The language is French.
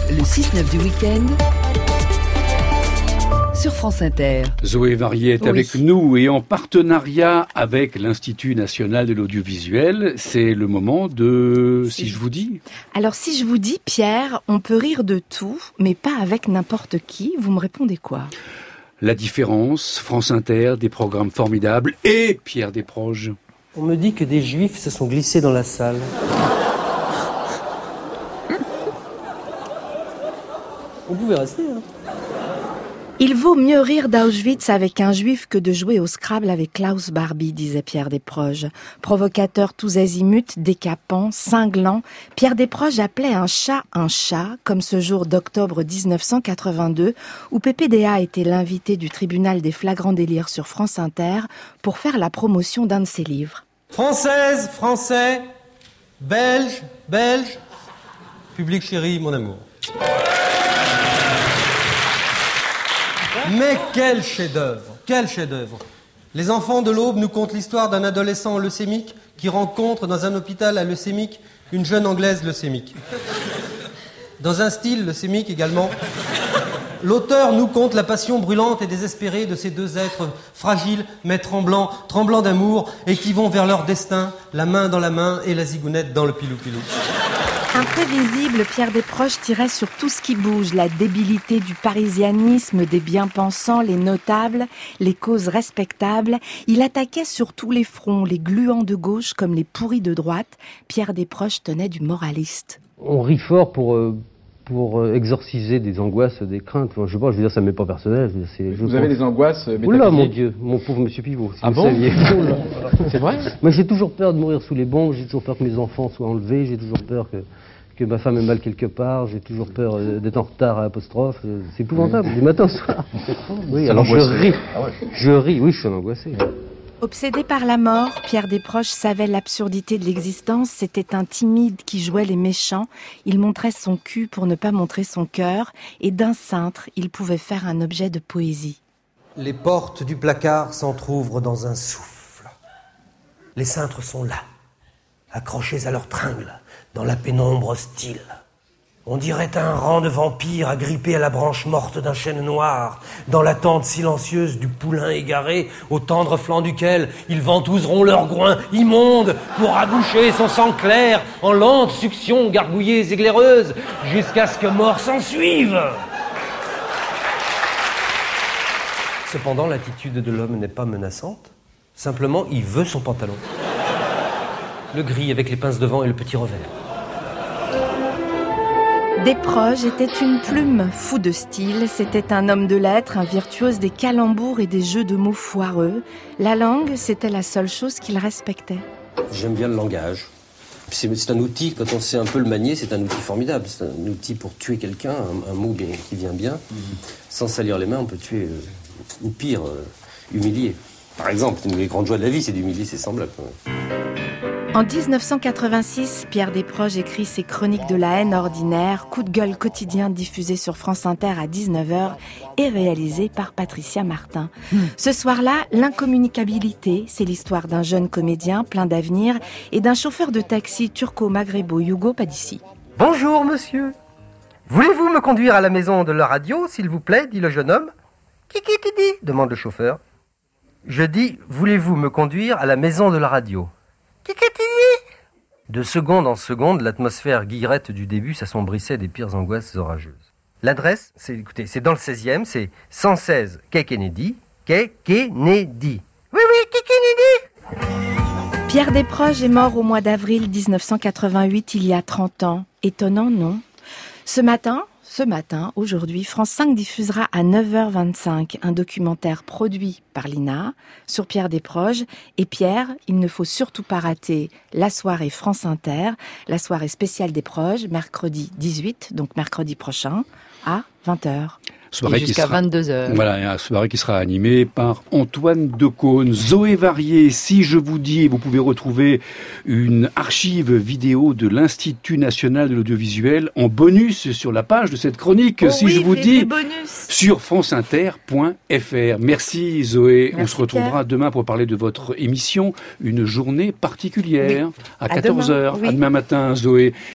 Le 6-9 du week-end sur France Inter. Zoé Variet est avec nous et en partenariat avec l'Institut National de l'Audiovisuel. C'est le moment de « Si je vous dis ». Alors si je vous dis, Pierre, on peut rire de tout, mais pas avec n'importe qui. Vous me répondez quoi ? La différence, France Inter, des programmes formidables et Pierre Desproges. On me dit que des juifs se sont glissés dans la salle. Vous pouvez rester, hein. Il vaut mieux rire d'Auschwitz avec un juif que de jouer au Scrabble avec Klaus Barbie, disait Pierre Desproges. Provocateur tous azimuts, décapant, cinglant, Pierre Desproges appelait un chat, comme ce jour d'octobre 1982, où PPDA était l'invité du tribunal des flagrants délires sur France Inter pour faire la promotion d'un de ses livres. Française, Français, Belge, public chéri, mon amour. Mais quel chef-d'œuvre. Les enfants de l'Aube nous content l'histoire d'un adolescent leucémique qui rencontre dans un hôpital à leucémique une jeune anglaise leucémique. Dans un style leucémique également, l'auteur nous conte la passion brûlante et désespérée de ces deux êtres fragiles mais tremblants d'amour et qui vont vers leur destin, la main dans la main et la zigounette dans le pilou-pilou. Imprévisible, Pierre Desproges tirait sur tout ce qui bouge, la débilité du parisianisme, des bien-pensants, les notables, les causes respectables. Il attaquait sur tous les fronts, les gluants de gauche comme les pourris de droite. Pierre Desproges tenait du moraliste. On rit fort pour exorciser des angoisses, des craintes. Enfin, je veux dire, ça m'est pas personnel. Vous avez des angoisses métaphysiques ? Oula, mon Dieu, mon pauvre monsieur Pivot. Si vous saviez. C'est vrai ? Moi, j'ai toujours peur de mourir sous les bombes, j'ai toujours peur que mes enfants soient enlevés, j'ai toujours peur que ma femme ait mal quelque part, j'ai toujours peur d'être en retard à l'apostrophe. C'est épouvantable, du matin au soir. Oui, alors je ris. Ah ouais. Je ris, oui, je suis angoissé. Obsédé par la mort, Pierre Desproges savait l'absurdité de l'existence. C'était un timide qui jouait les méchants. Il montrait son cul pour ne pas montrer son cœur. Et d'un cintre, il pouvait faire un objet de poésie. Les portes du placard s'entr'ouvrent dans un souffle. Les cintres sont là, accrochés à leurs tringles, dans la pénombre hostile. On dirait un rang de vampires agrippés à la branche morte d'un chêne noir, dans l'attente silencieuse du poulain égaré, au tendre flanc duquel ils ventouseront leurs groins immondes pour aboucher son sang clair en lente succion gargouilleuse et glaireuse, jusqu'à ce que mort s'en suive. Cependant, l'attitude de l'homme n'est pas menaçante. Simplement, il veut son pantalon. Le gris avec les pinces devant et le petit revers. Desproges était une plume, fou de style. C'était un homme de lettres, un virtuose des calembours et des jeux de mots foireux. La langue, c'était la seule chose qu'il respectait. J'aime bien le langage. C'est un outil, quand on sait un peu le manier, c'est un outil formidable. C'est un outil pour tuer quelqu'un, un mot qui vient bien. Sans salir les mains, on peut tuer, ou pire, humilier. Par exemple, une des grandes joies de la vie, c'est d'humilier ses semblables. En 1986, Pierre Desproges écrit ses chroniques de la haine ordinaire, coup de gueule quotidien diffusé sur France Inter à 19h et réalisé par Patricia Martin. Ce soir-là, l'incommunicabilité, c'est l'histoire d'un jeune comédien plein d'avenir et d'un chauffeur de taxi turco-maghrébo-yougo pas d'ici. Bonjour monsieur, voulez-vous me conduire à la maison de la radio, s'il vous plaît, dit le jeune homme. Qui dit demande le chauffeur. Je dis, voulez-vous me conduire à la maison de la radio? De seconde en seconde, l'atmosphère guillerette du début s'assombrissait des pires angoisses orageuses. L'adresse, c'est dans le 16e, c'est 116 Quai Kennedy. Oui, Quai Kennedy. Pierre Desproges est mort au mois d'avril 1988, il y a 30 ans. Étonnant, non ? Ce matin, aujourd'hui, France 5 diffusera à 9h25 un documentaire produit par l'INA sur Pierre Desproges. Et Pierre, il ne faut surtout pas rater la soirée France Inter, la soirée spéciale Desproges, mercredi 18, donc mercredi prochain, à 20h. Soirée jusqu'à 22h. Voilà, une soirée qui sera animée par Antoine Decaune. Zoé Variet, si je vous dis, vous pouvez retrouver une archive vidéo de l'Institut National de l'Audiovisuel en bonus sur la page de cette chronique, je vous dis, sur franceinter.fr. Merci Zoé, on se retrouvera demain pour parler de votre émission, Une journée particulière, à 14h, à demain matin Zoé.